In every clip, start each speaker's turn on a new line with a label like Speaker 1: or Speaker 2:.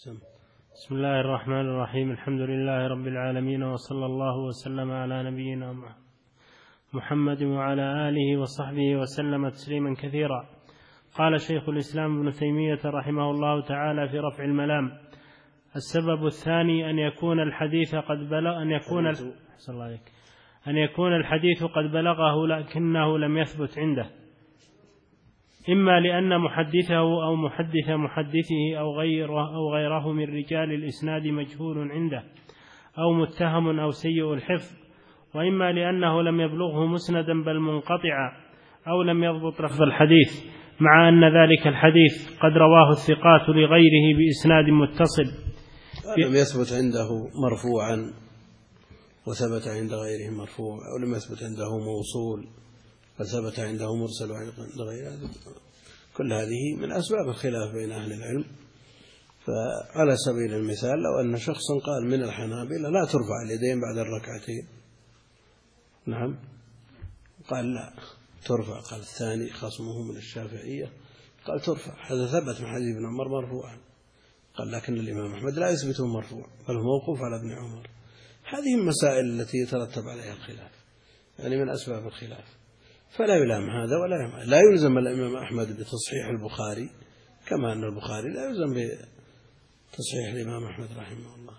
Speaker 1: بسم الله الرحمن الرحيم. الحمد لله رب العالمين، وصلى الله وسلم على نبينا محمد وعلى آله وصحبه وسلم تسليما كثيرا. قال شيخ الإسلام ابن تيمية رحمه الله تعالى في رفع الملام: السبب الثاني أن يكون الحديث قد بلغه لكنه لم يثبت عنده، إما لأن محدثه أو محدث محدثه أو غيره من رجال الإسناد مجهول عنده أو متهم أو سيء الحفظ، وإما لأنه لم يبلغه مسندا بل منقطعا، أو لم يضبط لفظ الحديث، مع أن ذلك الحديث قد رواه الثقات لغيره بإسناد متصل.
Speaker 2: لم يثبت عنده مرفوعا وثبت عند غيره مرفوع، أو لم يثبت عنده موصول فثبت عنده مرسل عند غيره. كل هذه من أسباب الخلاف بين أهل العلم. فعلى سبيل المثال، لو أن شخصا قال من الحنابلة لا ترفع اليدين بعد الركعتين، نعم، قال لا ترفع، قال الثاني خصمه من الشافعية قال ترفع، هذا ثبت من حديث ابن عمر مرفوعا. قال لكن الإمام أحمد لا يثبته مرفوع بل هو موقوف على ابن عمر. هذه المسائل التي يترتب عليها الخلاف، يعني من أسباب الخلاف. فلا يلام هذا ولا يلام. لا يلزم الإمام أحمد بتصحيح البخاري، كما أن البخاري لا يلزم بتصحيح الإمام أحمد رحمه الله.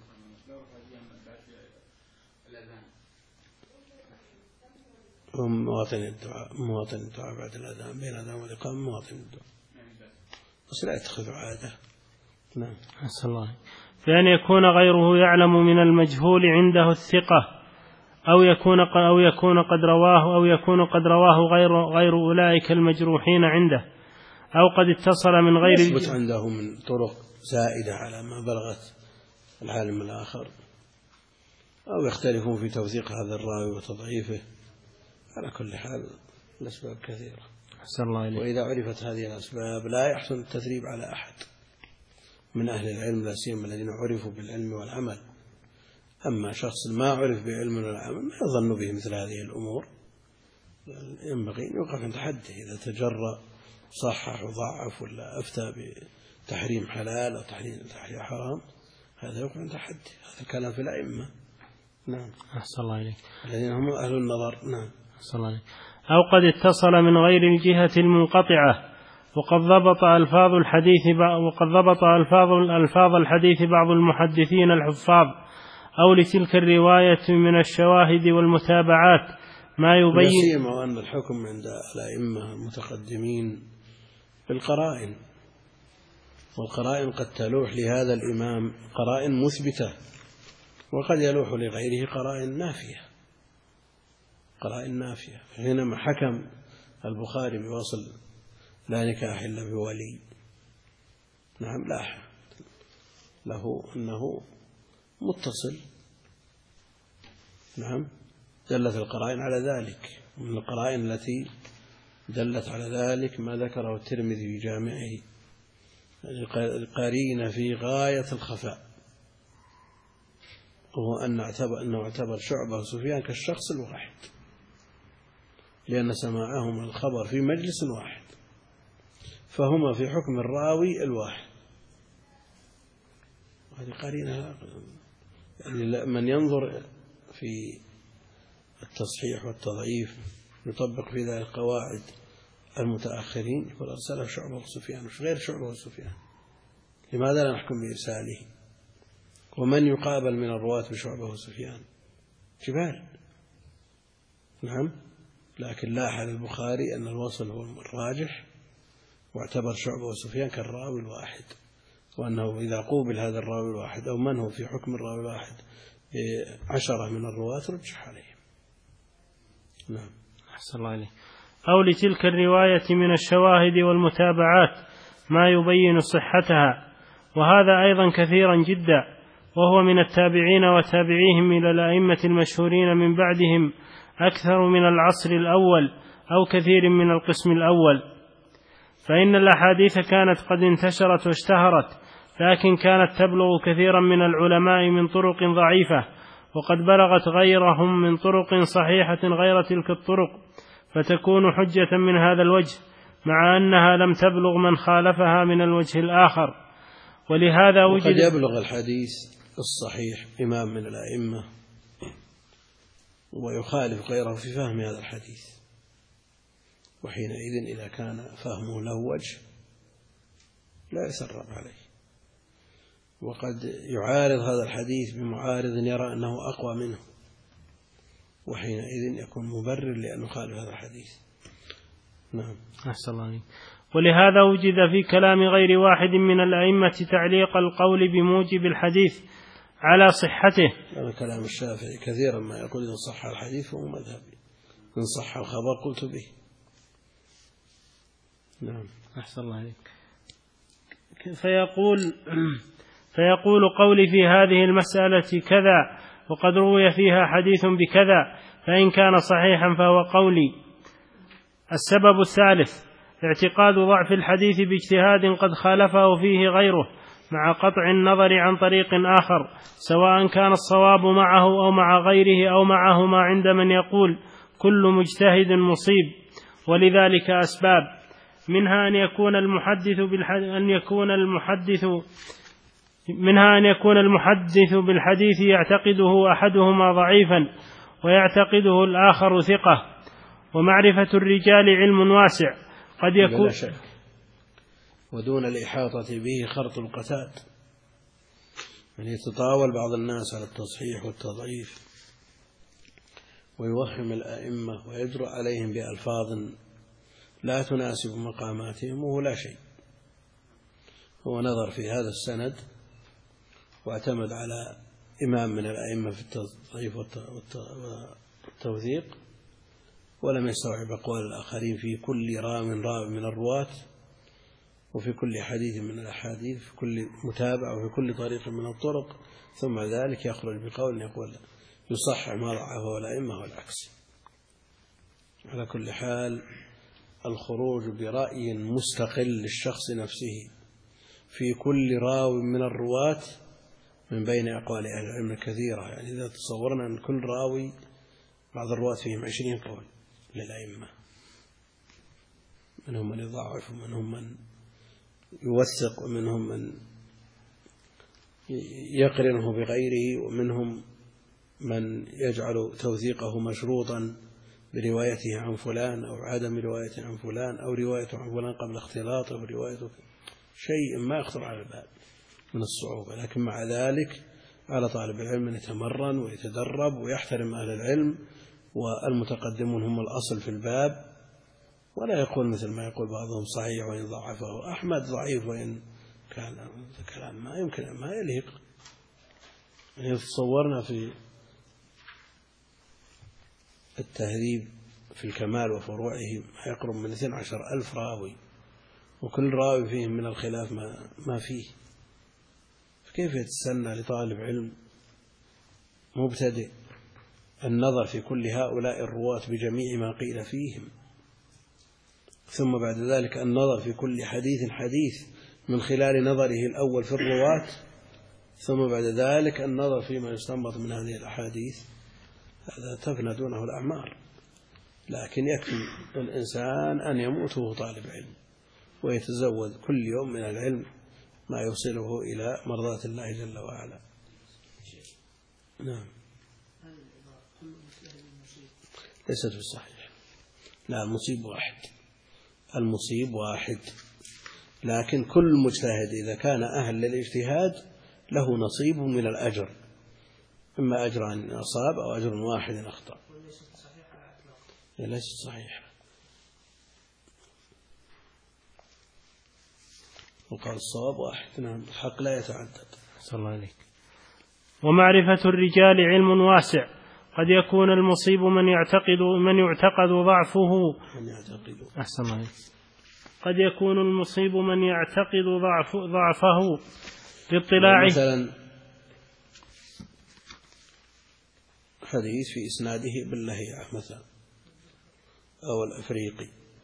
Speaker 2: مواطن الدعاء بعد الأذان، بين الأذان والإقامة مواطن الدعاء، بس لا يتخذ عادة. نعم.
Speaker 1: أحسن الله. فأن يكون غيره يعلم من المجهول عنده الثقة، أو يكون قد رواه غير أولئك المجروحين عنده، أو قد اتصل من غير
Speaker 2: يثبت عنده من طرق زائدة على ما بلغت العالم الآخر، أو يختلفون في توثيق هذا الراوي وتضعيفه. على كل حال الأسباب كثيرة.
Speaker 1: أحسن الله إليك.
Speaker 2: وإذا عرفت هذه الأسباب لا يحسن التثريب على أحد من أهل العلم، لا سيما الذين عرفوا بالعلم والعمل. أما شخص ما عرف بعلم والعمل ما يظن به مثل هذه الأمور، ينبغي أن يوقف عند حده. إذا تجرأ صحح وضعف ولا أفتى بتحريم حلال أو تحريم حرام، هذا يوقف عند حده. هذا الكلام في الأئمة. نعم.
Speaker 1: أحسن الله إليك.
Speaker 2: الذين هم أهل النظر. نعم.
Speaker 1: أحسن الله إليك. أو قد اتصل من غير الجهة المنقطعة، وقد ضبط ألفاظ الحديث بعض المحدثين الحفاظ، أو لتلك الرواية من الشواهد والمتابعات ما يبين.
Speaker 2: سيما أن الحكم عند الأئمة المتقدمين بالقرائن، والقرائن قد تلوح لهذا الإمام قرائن مثبتة، وقد يلوح لغيره قرائن نافية. حينما حكم البخاري بوصل لا نكاح إلا بولي، نعم، لاح له أنه متصل، نعم، دلت القرائن على ذلك. ومن القرائن التي دلت على ذلك ما ذكره الترمذي في جامعه، قرينة في غاية الخفاء، وهو أنه اعتبر شعبة وسفيان كالشخص الواحد، لأن سماعهما الخبر في مجلس واحد، فهما في حكم الراوي الواحد. هذه قرينة، يعني من ينظر في التصحيح والتضعيف يطبق في ذلك قواعد المتأخرين، يقول أرسله شعبة وسفيان، مش غير شعبة وسفيان، لماذا لا نحكم بإرساله؟ ومن يقابل من الرواة بشعبة وسفيان؟ جبال. نعم. لكن لاحظ البخاري أن الوصل هو الراجح، واعتبر شعبة وسفيان كالراوي الواحد، وأنه إذا قوبل هذا الراوي الواحد أو من هو في حكم الراوي الواحد ب10 من الرواة رجح عليهم. نعم.
Speaker 1: أحسن الله عليه. أو لتلك الرواية من الشواهد والمتابعات ما يبين صحتها، وهذا أيضا كثيرا جدا، وهو من التابعين وتابعيهم إلى الأئمة المشهورين من بعدهم أكثر من العصر الأول أو كثير من القسم الأول. فإن الأحاديث كانت قد انتشرت واشتهرت، لكن كانت تبلغ كثيرا من العلماء من طرق ضعيفة، وقد بلغت غيرهم من طرق صحيحة غير تلك الطرق، فتكون حجة من هذا الوجه، مع أنها لم تبلغ من خالفها من الوجه الآخر. ولهذا
Speaker 2: وقد
Speaker 1: وجد
Speaker 2: يبلغ الحديث الصحيح إمام من الأئمة ويخالف غيره في فهم هذا الحديث، وحينئذ إذا كان فهمه له وجه لا يسرب عليه، وقد يعارض هذا الحديث بمعارض يرى أنه أقوى منه، وحينئذ يكون مبرر لأنه خالف هذا الحديث. نعم.
Speaker 1: أحسن الله عليك. ولهذا وجد في كلام غير واحد من الأئمة تعليق القول بموجب الحديث على صحته.
Speaker 2: هذا كلام الشافعي كثيرا ما يقول إن صح الحديث فهو مذهبي، إن صح الخبر قلت به. نعم.
Speaker 1: أحسن الله عليك. فيقول قولي في هذه المسألة كذا، وقد روي فيها حديث بكذا، فإن كان صحيحا فهو قولي. السبب الثالث اعتقاد ضعف الحديث باجتهاد قد خالفه فيه غيره، مع قطع النظر عن طريق آخر، سواء كان الصواب معه أو مع غيره أو معهما، عند من يقول كل مجتهد مصيب. ولذلك أسباب، منها أن يكون المحدث بالحديث يعتقده أحدهما ضعيفا ويعتقده الآخر ثقة، ومعرفة الرجال علم واسع قد يكون
Speaker 2: بلا شك، ودون الإحاطة به خرط القتاد، يعني يتطاول بعض الناس على التصحيح والتضعيف ويوهم الأئمة ويجرؤ عليهم بألفاظ لا تناسب مقاماتهم، وهو لا شيء. هو نظر في هذا السند واعتمد على إمام من الأئمة في التضعيف والتوثيق، ولم يستوعب أقوال الآخرين في كل راو من الرواة، وفي كل حديث من الأحاديث، في كل متابعة، وفي كل طريق من الطرق، ثم ذلك يخرج بقول يقول يصحح ما ضعفه الأئمة والعكس. على كل حال الخروج برأي مستقل للشخص نفسه في كل راو من الرواة من بين أقوال أهل العلم الكثيرة، يعني إذا تصورنا أن كل راوي بعض الرواة فيهم 20 قول للأئمة، منهم من يضعف ومنهم من يوثق ومنهم من يقرنه بغيره، ومنهم من يجعل توثيقه مشروطا بروايته عن فلان أو عدم روايته عن فلان أو روايته عن فلان قبل اختلاطه بروايته، شيء ما يخطر على البال من الصعوبة. لكن مع ذلك على طالب العلم أن يتمرن ويتدرب ويحترم أهل العلم، والمتقدمون هم الأصل في الباب، ولا يقول مثل ما يقول بعضهم صحيح وإن ضعفه، أحمد ضعيف وإن كان، كلام ما يمكن ما يليق. يعني تصورنا في التهذيب في الكمال وفروعه ما يقرب من 12,000 راوي، وكل راوي فيهم من الخلاف ما فيه، فكيف يتسنى لطالب علم مبتدئ النظر في كل هؤلاء الرواة بجميع ما قيل فيهم، ثم بعد ذلك النظر في كل حديث من خلال نظره الأول في الرواة، ثم بعد ذلك النظر فيما يستنبط من هذه الأحاديث؟ هذا تفنى دونه الأعمار. لكن يكفي الإنسان أن يموت وهو طالب علم، ويتزود كل يوم من العلم ما يوصله إلى مرضاة الله جل وعلا. نعم. ليست في الصحيح، لا، المصيب واحد، لكن كل مجتهد إذا كان أهل للاجتهاد له نصيب من الأجر، إما أجر أن أصاب أو أجر واحد أخطأ. ليست صحيحة. وقال الصواب واحد. نعم، الحق لا يتعدد.
Speaker 1: صلى الله عليك. ومعرفة الرجال علم واسع، قد يكون المصيب من يعتقد ضعفه. أحسن الله. قد يكون المصيب من يعتقد ضعفه باطلاعه.
Speaker 2: مثلا حديث في إسناده باللهيعة مثلا، أو الأفريقي،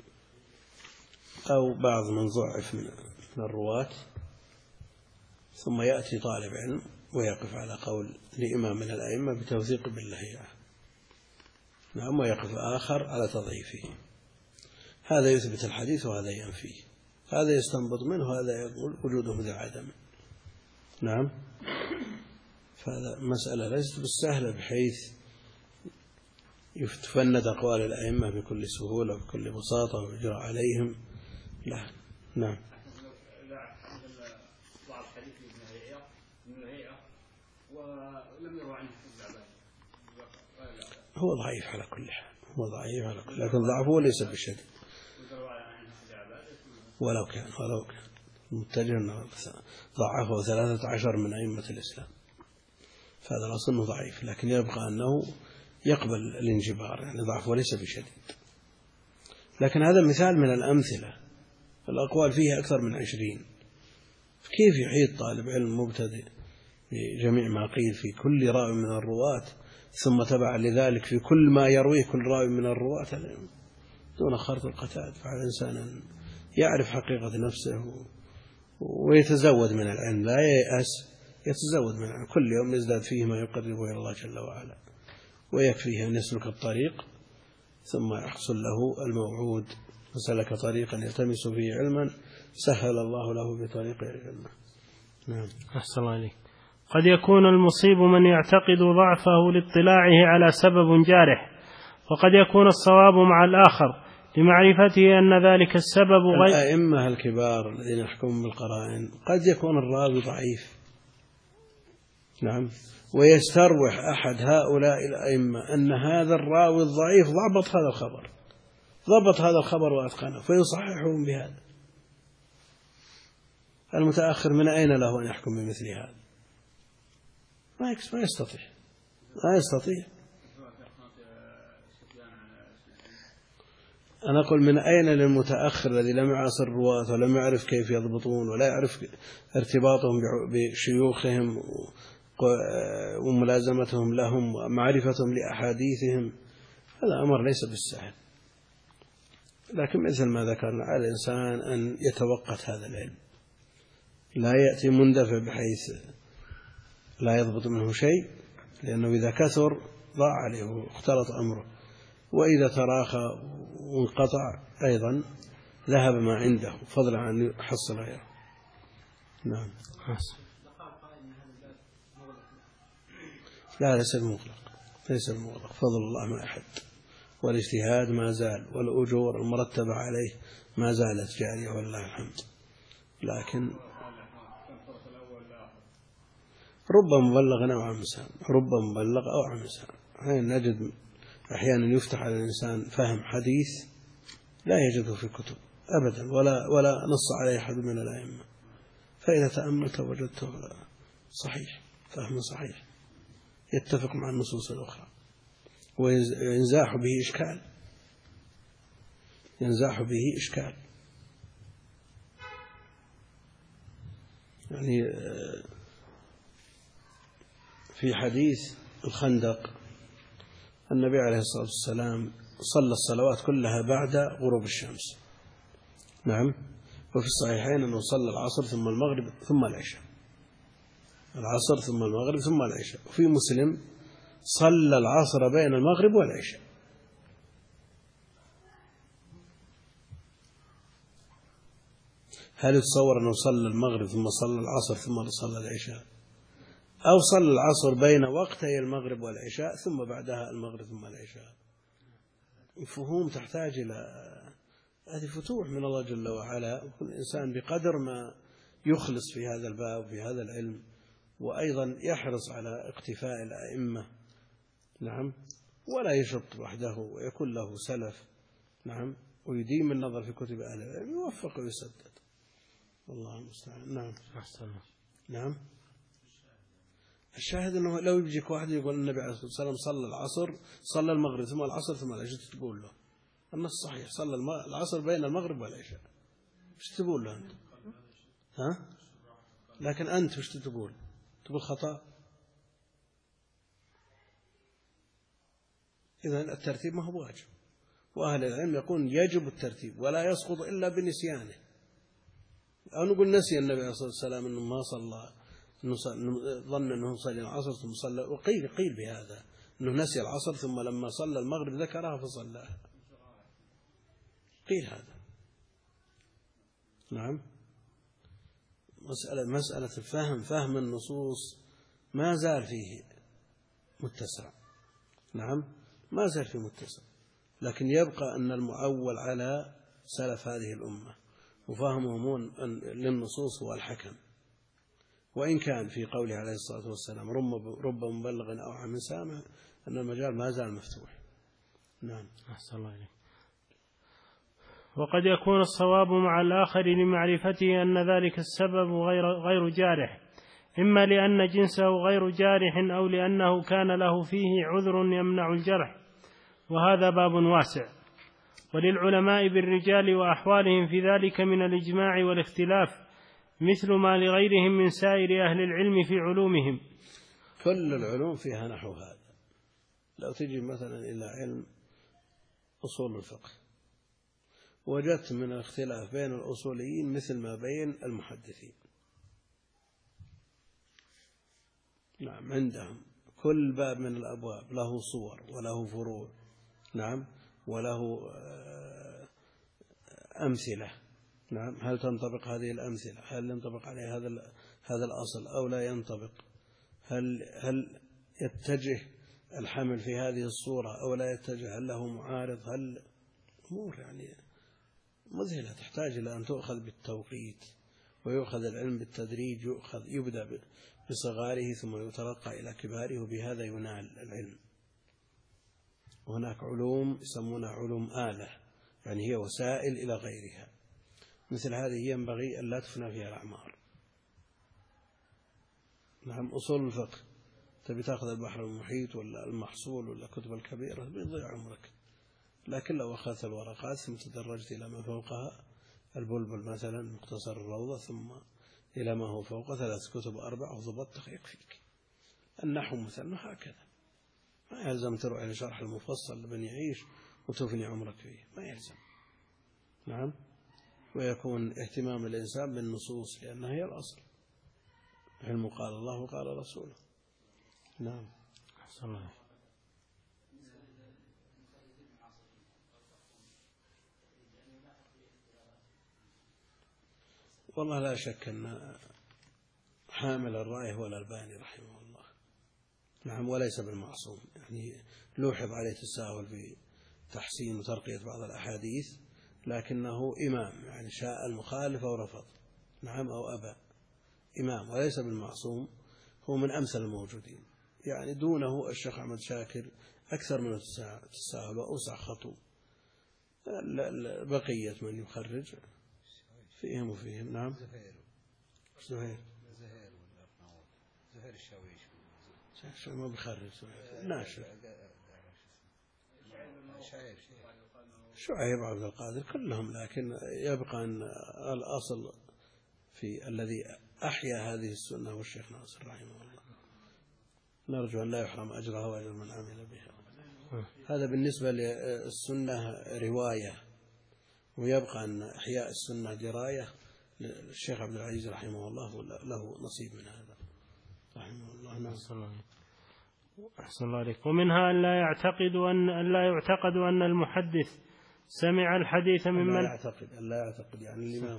Speaker 2: أو بعض من ضعف من الرواة، ثم يأتي طالب علم ويقف على قول لإمام من الأئمة بتوثيق باللهيعة، نعم، ويقف آخر على تضعيفه. هذا يثبت الحديث وهذا ينفيه، هذا يستنبط منه، هذا يقول وجوده ذو عدم. نعم. فهذا مسألة ليست بالسهلة بحيث تفند أقوال الأئمة بكل سهولة وبكل بساطة ويجرى عليهم. لا. نعم. هو ضعيف على كل حال، هو ضعيف على كل، لكن ضعفه ليس بالشديد. ولو كان متجه ضعفه 13 من أئمة الإسلام، فهذا الأصل أنه ضعيف، لكن يبقى أنه يقبل الانجبار، يعني ضعفه ليس بشديد. لكن هذا مثال من الأمثلة، الأقوال فيه أكثر من 20. كيف يحيط طالب علم مبتدئ بجميع ما قيل في كل راوي من الرواة، ثم تبع لذلك في كل ما يرويه كل راوي من الرواة دون خرط القتاد؟ فعلى الإنسان أن يعرف حقيقة نفسه ويتزود من العلم، لا ييأس، يتزود من العلم، كل يوم يزداد فيه ما يقربه إلى الله جل وعلا، ويكفيه أن يسلك الطريق ثم يحصل له الموعود. وسلك طريقا يلتمس فيه علما سهل الله له بطريق الجنة. نعم.
Speaker 1: أحسن الله عليك. قد يكون المصيب من يعتقد ضعفه لاطلاعه على سبب جارح، وقد يكون الصواب مع الآخر لمعرفته أن ذلك السبب غير.
Speaker 2: الأئمة الكبار الذين يحكمون بالقرائن قد يكون الراوي ضعيف، نعم، ويستروح أحد هؤلاء الأئمة أن هذا الراوي الضعيف ضبط هذا الخبر وأتقنه، فيصححهم بهذا. المتأخر من أين له أن يحكم بمثل هذا؟ ما يستطيع. أنا أقول من أين للمتأخر الذي لم يعاصر الرواة ولم يعرف كيف يضبطون ولا يعرف ارتباطهم بشيوخهم وملازمتهم لهم ومعرفتهم لأحاديثهم؟ هذا أمر ليس بالسهل، لكن مثل ما ذكرنا على الإنسان أن يتوقت هذا العلم، لا يأتي مندفع بحيث لا يضبط منه شيء، لأنه إذا كثر ضاع عليه واختلط أمره، وإذا تراخى وانقطع أيضا ذهب ما عنده فضلا عن أن يحصل غيره. نعم. لا، ليس المغلق، فضل الله ما أحد، والاجتهاد ما زال، والأجور المرتبة عليه ما زالت جارية والله الحمد. لكن ربما بلغ أو عمسان، ربما بلغ أو عمسان. نجد أحيانا يفتح على الإنسان فهم حديث لا يجده في كتب أبدا ولا نص عليه أحد من الأئمة، فإذا تأملت وجدته صحيح، فهم صحيح يتفق مع النصوص الأخرى، وينزاح به إشكال. يعني في حديث الخندق النبي عليه الصلاة والسلام صلى الصلوات كلها بعد غروب الشمس. نعم. وفي الصحيحين أنه صلى العصر ثم المغرب ثم العشاء، العصر ثم المغرب ثم العشاء. وفي مسلم صلى العصر بين المغرب والعشاء. هل يتصور أنه صلى المغرب ثم صلى العصر ثم صلى العشاء، أو صلى العصر بين وقتي المغرب والعشاء ثم بعدها المغرب ثم العشاء؟ فهوم تحتاج إلى هذه فتوح من الله جل وعلا، وكل إنسان بقدر ما يخلص في هذا الباب وفي هذا العلم، وأيضا يحرص على اقتفاء الأئمة، نعم، ولا يشط وحده ويكون له سلف، نعم، ويديم النظر في كتب أهل العلم، يوفق ويسدد، والله المستعان. نعم. نعم. الشاهد أنه لو يجيك واحد يقول النبي عليه الصلاة والسلام صلى العصر، صلى المغرب ثم العصر ثم العشاء، تقول له النص صحيح، صلى العصر بين المغرب والعشاء، وش تقول له أنت؟ ها؟ لكن أنت وش تقول خطأ. إذن الترتيب ما هو واجب، وأهل العلم يقول يجب الترتيب ولا يسقط إلا بنسيانه. أو نقول نسي النبي عليه الصلاة والسلام أنه ما صلى، ظن أنه صلى العصر ثم صلى، وقيل بهذا أنه نسي العصر ثم لما صلى المغرب ذكرها فصلاها، قيل هذا. نعم. مسألة فهم النصوص ما زال فيه متسع. نعم ما زال فيه متسع، لكن يبقى أن المعول على سلف هذه الأمة وفهمهم للنصوص هو الحكم، وإن كان في قوله عليه الصلاة والسلام رب مبلغ أو عام سامع، أن المجال ما زال مفتوح. نعم.
Speaker 1: أحسن الله عليك. وقد يكون الصواب مع الآخر لمعرفته أن ذلك السبب غير جارح، إما لأن جنسه غير جارح أو لأنه كان له فيه عذر يمنع الجرح، وهذا باب واسع. وللعلماء بالرجال وأحوالهم في ذلك من الإجماع والاختلاف مثل ما لغيرهم من سائر أهل العلم في علومهم.
Speaker 2: كل العلوم فيها نحو هذا. لو تجي مثلا إلى علم أصول الفقه وجدت من الاختلاف بين الأصوليين مثل ما بين المحدثين. نعم عندهم كل باب من الأبواب له صور وله فروع. نعم وله أمثلة. نعم هل تنطبق هذه الأمثلة؟ هل ينطبق عليه هذا الأصل أو لا ينطبق؟ هل يتجه الحمل في هذه الصورة أو لا يتجه؟ هل له معارض؟ هل أمور يعني مذهلة تحتاج إلى أن تؤخذ بالتوقيت، ويؤخذ العلم بالتدريج، يبدأ بصغاره ثم يترقى إلى كباره، وبهذا ينال العلم. وهناك علوم يسمونها علوم آلة، يعني هي وسائل إلى غيرها. مثل هذه ينبغي أن لا تفنى فيها الأعمار. نعم أصول الفقه تبي تأخذ البحر المحيط ولا المحصول ولا كتب الكبيرة بيضيع عمرك، لكن لو أخذت الورقات ثم تدرجت إلى ما فوقها، البلبل مثلا مختصر الروضة، ثم إلى ما هو فوق 3 كتب 4 وضبطت يكفيك. النحو مثلا هكذا، ما يلزم تروح إلى شرح المفصل لمن يعيش وتفني عمرك فيه، ما يلزم. نعم ويكون اهتمام الإنسان بالنصوص لأنها هي الأصل. علم قال الله وقال رسوله. نعم.
Speaker 1: أحسن الله.
Speaker 2: والله لا شك أن حامل الرأي هو الألباني رحمه الله. نعم وليس بالمعصوم، يعني لوحظ عليه التساهل في تحسين وترقية بعض الأحاديث، لكنه إمام، يعني شاء المخالف أو رفض، نعم أو أبى، إمام وليس بالمعصوم. هو من أمثل الموجودين، يعني دونه الشيخ أحمد شاكر أكثر من التساهل وأوسع خطو. بقية من يخرج فيهم وفيهم. نعم زهير الشاويش شو ما بيخرج ناشر شعيب عبد القادر كلهم، لكن يبقى أن الأصل في الذي أحيا هذه السنة هو الشيخ ناصر رحمه الله. نرجو أن لا يحرم أجرها وأجر من عمل بها. هذا بالنسبة للسنة رواية، ويبقى أن إحياء السنة دراية. الشيخ عبد العزيز رحمه الله له نصيب من هذا رحمه الله. نعم.
Speaker 1: أحسن الله عليك. ومنها أن لا يعتقد أن المحدث سمع الحديث ممن
Speaker 2: لا يعتقد يعني الإمام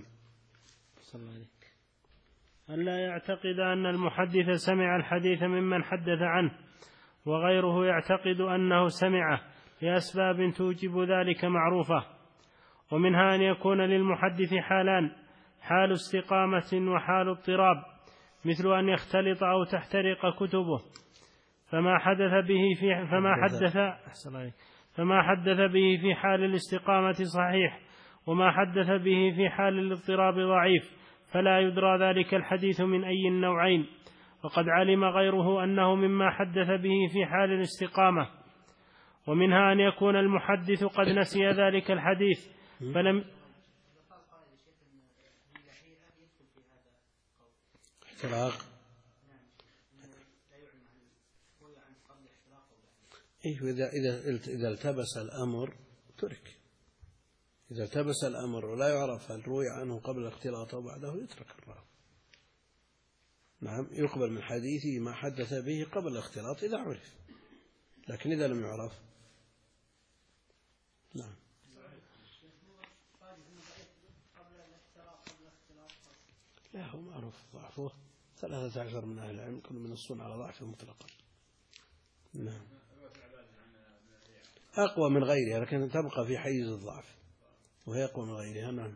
Speaker 1: أن لا يعتقد أن المحدث سمع الحديث ممن حدث عنه، وغيره يعتقد أنه سمعه لأسباب توجب ذلك معروفة. ومنها أن يكون للمحدث حالان: حال استقامة وحال اضطراب، مثل أن يختلط أو تحترق كتبه، فما حدث به في حال الاستقامة صحيح، وما حدث به في حال الاضطراب ضعيف، فلا يدرى ذلك الحديث من أي النوعين. وقد علم غيره أنه مما حدث به في حال الاستقامة. ومنها أن يكون المحدث قد نسي ذلك الحديث فلم
Speaker 2: إذا التبس الأمر ترك. إذا التبس الأمر ولا يعرف هل روي عنه قبل الاختلاط أو بعده يترك الراوي. نعم يقبل من حديثه ما حدث به قبل الاختلاط إذا عرف، لكن إذا لم يعرف نعم. لا هو معروف ضعفه 13 من أهل العلم كل من الصون على ضعفه مطلقا. نعم أقوى من غيرها لكن تبقى في حيز الضعف وهي أقوى من غيرها. نعم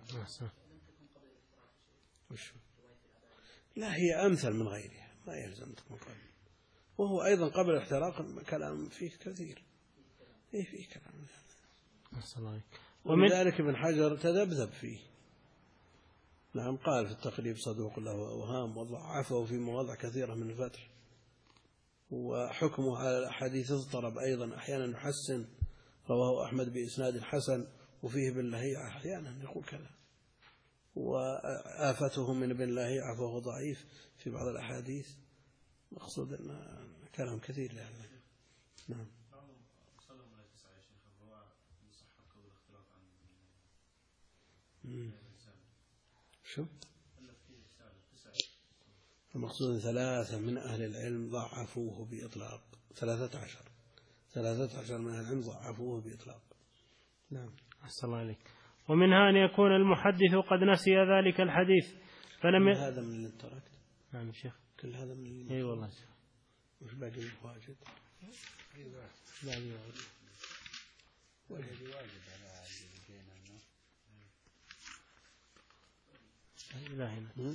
Speaker 2: لا هي أمثل من غيرها ما يلزم تكون قبل. وهو أيضا قبل الاحتراق كلام فيه كثير فيه كلام ومن ذلك ابن حجر تذبذب فيه. نعم قال في التقريب صدوق له أوهام وضعفه في مواضع كثيرة من الفتح وحكمه على الأحاديث اضطرب أيضا أحيانا يحسن رواه أحمد بإسناد حسن وفيه بن لهيعة أحيانا يقول كذا وآفته من ابن لهيعة فهو ضعيف في بعض الأحاديث. مقصود أن كلام كثير له. نعم شو المقصود 3 من أهل العلم ضعفوه بإطلاق 13 من أهل العلم ضعفوه بإطلاق. نعم
Speaker 1: أحسن الله عليك. ومنها أن يكون المحدث قد نسي ذلك الحديث فلم
Speaker 2: هذا من اللي تركت.
Speaker 1: نعم شيخ
Speaker 2: كل هذا من اللي
Speaker 1: أي والله شيخ.
Speaker 2: وش باقي واجد
Speaker 1: باقي
Speaker 3: واجد على الجينا
Speaker 1: لا هنا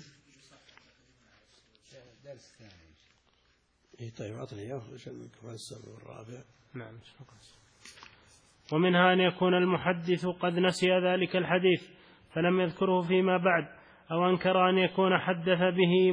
Speaker 3: درس ثاني.
Speaker 2: إيه طيب أعطني إياه عشان كمان السبب الرابع.
Speaker 1: نعم. ومنها أن يكون المحدث قد نسي ذلك الحديث فلم يذكره فيما بعد أو أنكر أن يكون حدث به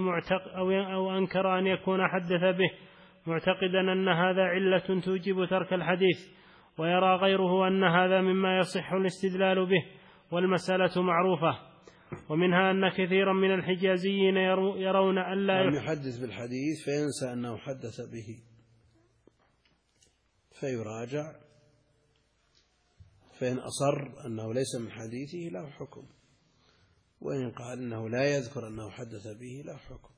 Speaker 1: معتقدا أن هذا علة توجب ترك الحديث ويرى غيره أن هذا مما يصح الاستدلال به والمسألة معروفة. ومنها أن كثيرا من الحجازيين يرون أن لا
Speaker 2: يحدث بالحديث فينسى أنه حدث به فيراجع فإن أصر أنه ليس من حديثه له حكم وإن قال أنه لا يذكر أنه حدث به له حكم.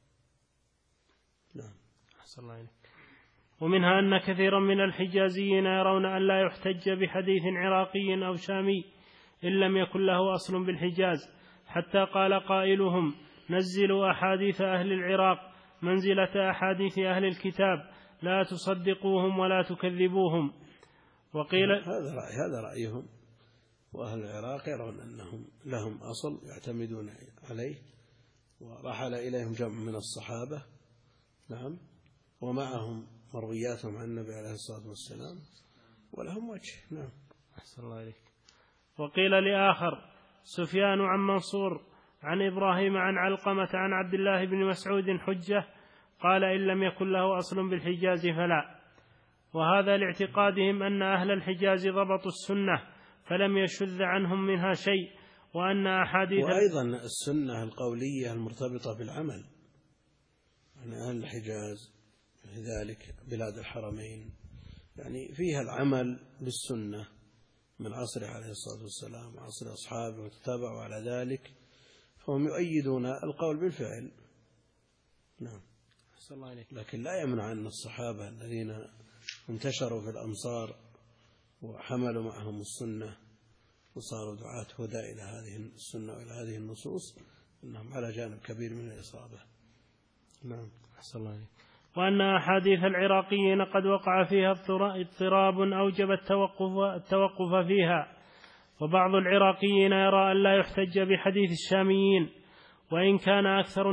Speaker 2: نعم.
Speaker 1: أحسن الله عليك. ومنها أن كثيرا من الحجازيين يرون أن لا يحتج بحديث عراقي أو شامي إن لم يكن له أصل بالحجاز حتى قال قائلهم نزلوا أحاديث أهل العراق منزلة أحاديث أهل الكتاب لا تصدقوهم ولا تكذبوهم. وقيل
Speaker 2: هذا رأيهم. وأهل العراق يرون أنهم لهم أصل يعتمدون عليه ورحل إليهم جمع من الصحابة. نعم. ومعهم مروياتهم عن النبي عليه الصلاة والسلام ولهم وجه. نعم.
Speaker 1: أحسن الله عليك. وقيل لآخر سفيان عن منصور عن إبراهيم عن علقمة عن عبد الله بن مسعود حجة قال إن لم يكن له أصل بالحجاز فلا. وهذا لاعتقادهم أن أهل الحجاز ضبطوا السنة فلم يشذ عنهم منها شيء وأن أحاديث
Speaker 2: وأيضا السنة القولية المرتبطة بالعمل يعني أهل الحجاز لذلك بلاد الحرمين يعني فيها العمل بالسنة من عصره عليه الصلاة والسلام وعصر أصحابه وتتابعوا على ذلك فهم يؤيدون القول بالفعل. نعم. لكن لا يمنع أن الصحابة الذين انتشروا في الأمصار وحملوا معهم السنة وصاروا دعاة هدى إلى هذه السنة وإلى هذه النصوص أنهم على جانب كبير من الإصابة. نعم.
Speaker 1: أحسن الله عليك. وأن أحاديث العراقيين قد وقع فيها اضطراب أوجب التوقف فيها. وبعض العراقيين يرى أن لا يحتج بحديث الشاميين وإن كان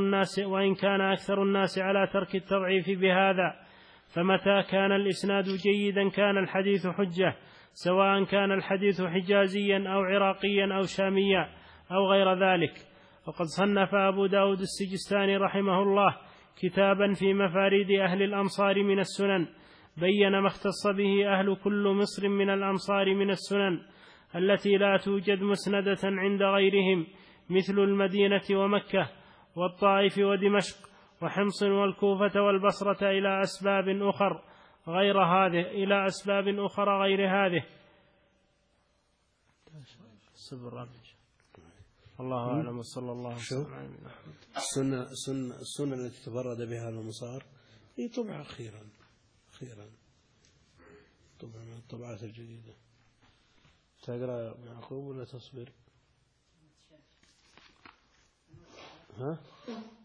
Speaker 1: أكثر الناس على ترك التضعيف بهذا. فمتى كان الإسناد جيدا كان الحديث حجة سواء كان الحديث حجازيا أو عراقيا أو شاميا أو غير ذلك. وقد صنف أبو داود السجستاني رحمه الله كتابا في مفاريد أهل الأمصار من السنن بين ما اختص به أهل كل مصر من الأمصار من السنن التي لا توجد مسندة عند غيرهم مثل المدينة ومكة والطائف ودمشق وحمص والكوفة والبصرة إلى أسباب أخر غير هذه. الله أعلم وصلى الله وسلم على
Speaker 2: السنة التي تفرد بها الأمصار هي طبعة أخيرا طبعا من الطبعات الجديدة. تقرأ يعقوب ولا تصبر؟ ها